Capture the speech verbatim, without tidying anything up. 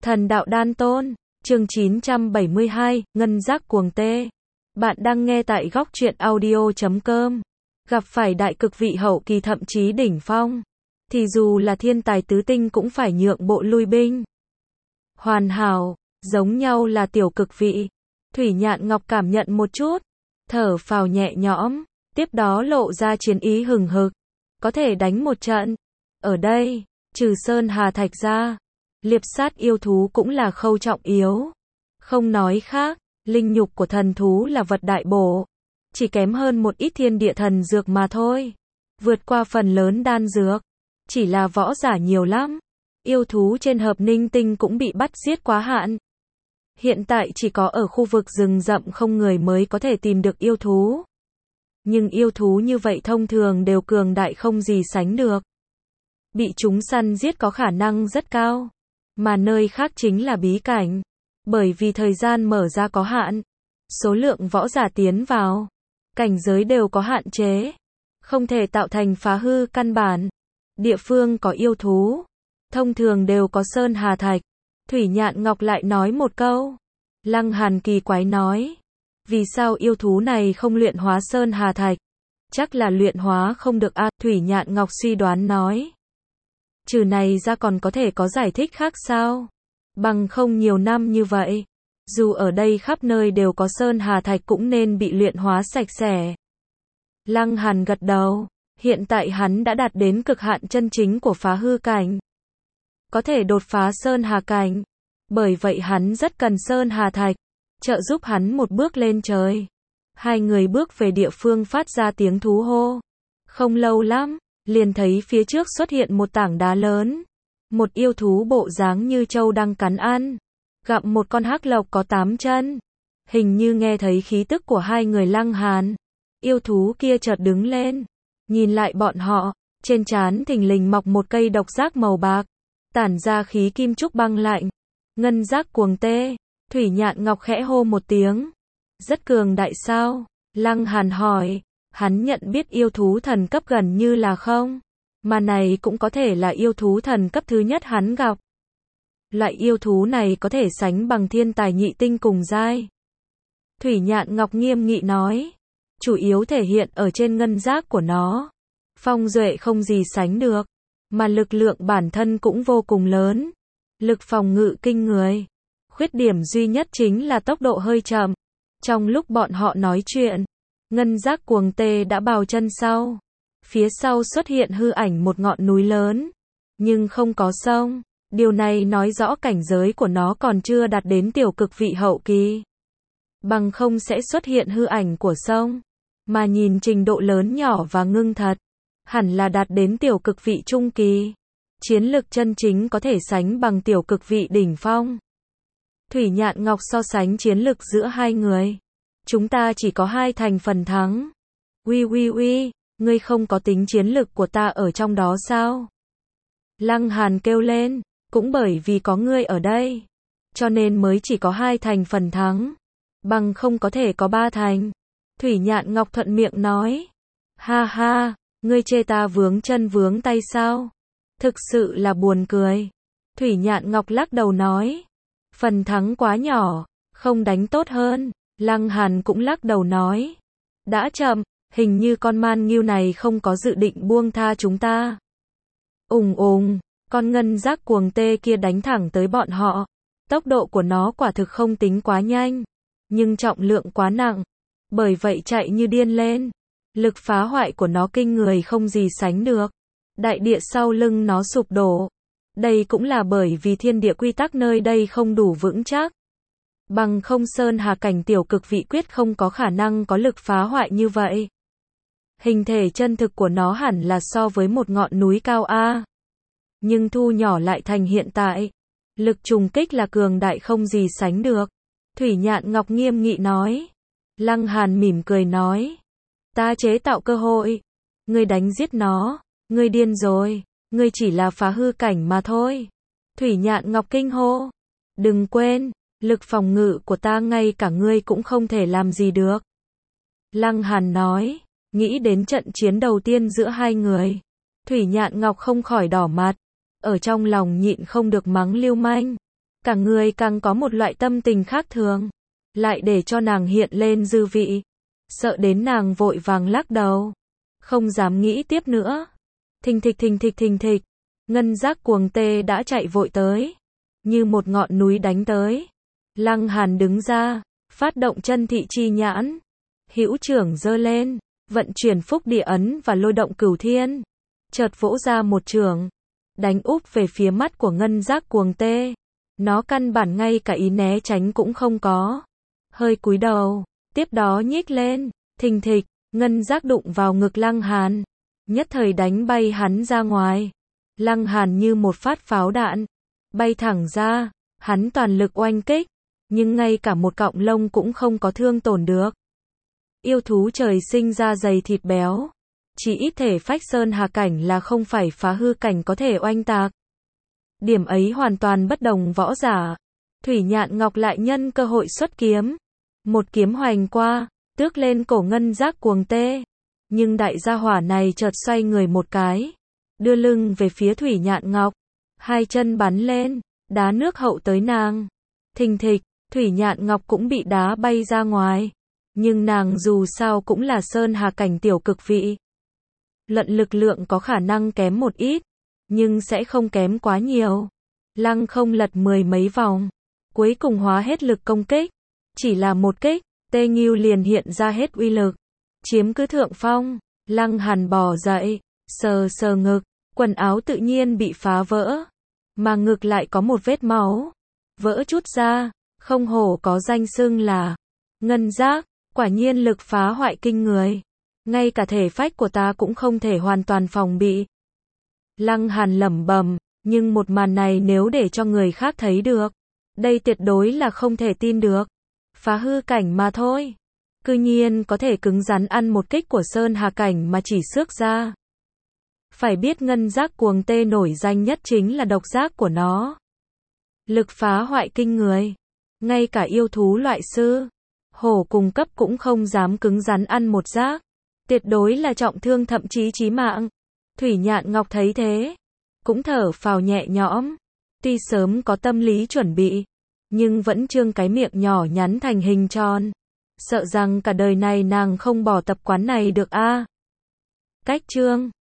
Thần đạo đan tôn, chương chín trăm bảy mươi hai, ngân giác cuồng tê. Bạn đang nghe tại góc truyện audio chấm com. Gặp phải đại cực vị hậu kỳ thậm chí đỉnh phong, thì dù là thiên tài tứ tinh cũng phải nhượng bộ lui binh. Hoàn hảo, giống nhau là tiểu cực vị. Thủy Nhạn Ngọc cảm nhận một chút, thở phào nhẹ nhõm, tiếp đó lộ ra chiến ý hừng hực. Có thể đánh một trận. Ở đây, trừ Sơn Hà Thạch ra, liệp sát yêu thú cũng là khâu trọng yếu. Không nói khác, linh nhục của thần thú là vật đại bổ. Chỉ kém hơn một ít thiên địa thần dược mà thôi. Vượt qua phần lớn đan dược. Chỉ là võ giả nhiều lắm. Yêu thú trên hợp ninh tinh cũng bị bắt giết quá hạn. Hiện tại chỉ có ở khu vực rừng rậm không người mới có thể tìm được yêu thú. Nhưng yêu thú như vậy thông thường đều cường đại không gì sánh được. Bị chúng săn giết có khả năng rất cao. Mà nơi khác chính là bí cảnh. Bởi vì thời gian mở ra có hạn. Số lượng võ giả tiến vào. Cảnh giới đều có hạn chế. Không thể tạo thành phá hư căn bản. Địa phương có yêu thú. Thông thường đều có Sơn Hà Thạch. Thủy Nhạn Ngọc lại nói một câu. Lăng Hàn kỳ quái nói. Vì sao yêu thú này không luyện hóa Sơn Hà Thạch? Chắc là luyện hóa không được a. Thủy Nhạn Ngọc suy đoán nói. Trừ này ra còn có thể có giải thích khác sao? Bằng không nhiều năm như vậy. Dù ở đây khắp nơi đều có Sơn Hà Thạch cũng nên bị luyện hóa sạch sẽ. Lăng Hàn gật đầu. Hiện tại hắn đã đạt đến cực hạn chân chính của phá hư cảnh. Có thể đột phá Sơn Hà cảnh. Bởi vậy hắn rất cần Sơn Hà Thạch. Trợ giúp hắn một bước lên trời. Hai người bước về địa phương phát ra tiếng thú hô. Không lâu lắm, liền thấy phía trước xuất hiện một tảng đá lớn. Một yêu thú bộ dáng như trâu đang cắn ăn. Gặm một con hắc lộc có tám chân. Hình như nghe thấy khí tức của hai người Lăng Hàn. Yêu thú kia chợt đứng lên. Nhìn lại bọn họ, trên trán thình lình mọc một cây độc giác màu bạc. Tản ra khí kim trúc băng lạnh. Ngân giác cuồng tê. Thủy Nhạn Ngọc khẽ hô một tiếng. Rất cường đại sao? Lăng Hàn hỏi. Hắn nhận biết yêu thú thần cấp gần như là không. Mà này cũng có thể là yêu thú thần cấp thứ nhất hắn gặp. Loại yêu thú này có thể sánh bằng thiên tài nhị tinh cùng giai. Thủy Nhạn Ngọc nghiêm nghị nói. Chủ yếu thể hiện ở trên ngân giác của nó. Phong duệ không gì sánh được. Mà lực lượng bản thân cũng vô cùng lớn. Lực phòng ngự kinh người. Khuyết điểm duy nhất chính là tốc độ hơi chậm. Trong lúc bọn họ nói chuyện, ngân giác cuồng tê đã bào chân sau. Phía sau xuất hiện hư ảnh một ngọn núi lớn. Nhưng không có sông. Điều này nói rõ cảnh giới của nó còn chưa đạt đến tiểu cực vị hậu kỳ. Bằng không sẽ xuất hiện hư ảnh của sông. Mà nhìn trình độ lớn nhỏ và ngưng thật. Hẳn là đạt đến tiểu cực vị trung kỳ. Chiến lực chân chính có thể sánh bằng tiểu cực vị đỉnh phong. Thủy Nhạn Ngọc so sánh chiến lực giữa hai người. Chúng ta chỉ có hai thành phần thắng. Uy uy uy, ngươi không có tính chiến lực của ta ở trong đó sao? Lăng Hàn kêu lên, cũng bởi vì có ngươi ở đây. Cho nên mới chỉ có hai thành phần thắng. Bằng không có thể có ba thành. Thủy Nhạn Ngọc thuận miệng nói. Ha ha, ngươi chê ta vướng chân vướng tay sao? Thực sự là buồn cười. Thủy Nhạn Ngọc lắc đầu nói. Phần thắng quá nhỏ, không đánh tốt hơn. Lăng Hàn cũng lắc đầu nói. Đã chậm, hình như con man ngưu này không có dự định buông tha chúng ta. Ùng ùng, con ngân giác cuồng tê kia đánh thẳng tới bọn họ. Tốc độ của nó quả thực không tính quá nhanh. Nhưng trọng lượng quá nặng. Bởi vậy chạy như điên lên. Lực phá hoại của nó kinh người không gì sánh được. Đại địa sau lưng nó sụp đổ. Đây cũng là bởi vì thiên địa quy tắc nơi đây không đủ vững chắc. Bằng không Sơn Hà cảnh tiểu cực vị quyết không có khả năng có lực phá hoại như vậy. Hình thể chân thực của nó hẳn là so với một ngọn núi cao A. Nhưng thu nhỏ lại thành hiện tại. Lực trùng kích là cường đại không gì sánh được. Thủy Nhạn Ngọc nghiêm nghị nói. Lăng Hàn mỉm cười nói. Ta chế tạo cơ hội. Ngươi đánh giết nó. Ngươi điên rồi. Ngươi chỉ là phá hư cảnh mà thôi. Thủy Nhạn Ngọc kinh hô. Đừng quên, lực phòng ngự của ta ngay cả ngươi cũng không thể làm gì được. Lăng Hàn nói, nghĩ đến trận chiến đầu tiên giữa hai người. Thủy Nhạn Ngọc không khỏi đỏ mặt. Ở trong lòng nhịn không được mắng lưu manh. cả người càng có một loại tâm tình khác thường, lại để cho nàng hiện lên dư vị. Sợ đến nàng vội vàng lắc đầu, không dám nghĩ tiếp nữa. Thình thịch thình thịch thình thịch, ngân giác cuồng tê đã chạy vội tới, như một ngọn núi đánh tới. Lăng Hàn đứng ra, phát động chân thị chi nhãn, hữu trưởng giơ lên, vận chuyển phúc địa ấn và lôi động cửu thiên, chợt vỗ ra một chưởng, đánh úp về phía mắt của ngân giác cuồng tê. Nó căn bản ngay cả ý né tránh cũng không có, hơi cúi đầu, tiếp đó nhích lên, thình thịch, ngân giác đụng vào ngực Lăng Hàn, nhất thời đánh bay hắn ra ngoài. Lăng Hàn như một phát pháo đạn, bay thẳng ra, hắn toàn lực oanh kích, nhưng ngay cả một cọng lông cũng không có thương tổn được. Yêu thú trời sinh ra dày thịt béo, chỉ ít thể phách sơn hà cảnh là không phải phá hư cảnh có thể oanh tạc. Điểm ấy hoàn toàn bất đồng võ giả. Thủy Nhạn Ngọc lại nhân cơ hội xuất kiếm, một kiếm hoành qua, tước lên cổ ngân giác cuồng tê. Nhưng đại gia hỏa này chợt xoay người một cái, đưa lưng về phía Thủy Nhạn Ngọc, hai chân bắn lên, đá nước hậu tới nàng. Thình thịch, Thủy Nhạn Ngọc cũng bị đá bay ra ngoài, nhưng nàng dù sao cũng là sơn hà cảnh tiểu cực vị. Luận lực lượng có khả năng kém một ít, nhưng sẽ không kém quá nhiều. Lăng không lật mười mấy vòng, cuối cùng hóa hết lực công kích, chỉ là một kích, Tê Nghiêu liền hiện ra hết uy lực, chiếm cứ thượng phong. Lăng Hàn bò dậy, sờ sờ ngực, quần áo tự nhiên bị phá vỡ, mà ngực lại có một vết máu, vỡ chút ra, không hổ có danh xưng là ngân giác, quả nhiên lực phá hoại kinh người, ngay cả thể phách của ta cũng không thể hoàn toàn phòng bị. Lăng Hàn lẩm bẩm, nhưng một màn này nếu để cho người khác thấy được, đây tuyệt đối là không thể tin được. Phá hư cảnh mà thôi, cư nhiên có thể cứng rắn ăn một kích của sơn hà cảnh mà chỉ xước ra. Phải biết ngân giác cuồng tê nổi danh nhất chính là độc giác của nó, lực phá hoại kinh người, ngay cả yêu thú loại sư, hổ cùng cấp cũng không dám cứng rắn ăn một giác, tuyệt đối là trọng thương thậm chí chí mạng. Thủy Nhạn Ngọc thấy thế, cũng thở phào nhẹ nhõm, tuy sớm có tâm lý chuẩn bị, nhưng vẫn trương cái miệng nhỏ nhắn thành hình tròn, sợ rằng cả đời này nàng không bỏ tập quán này được a. Cách chương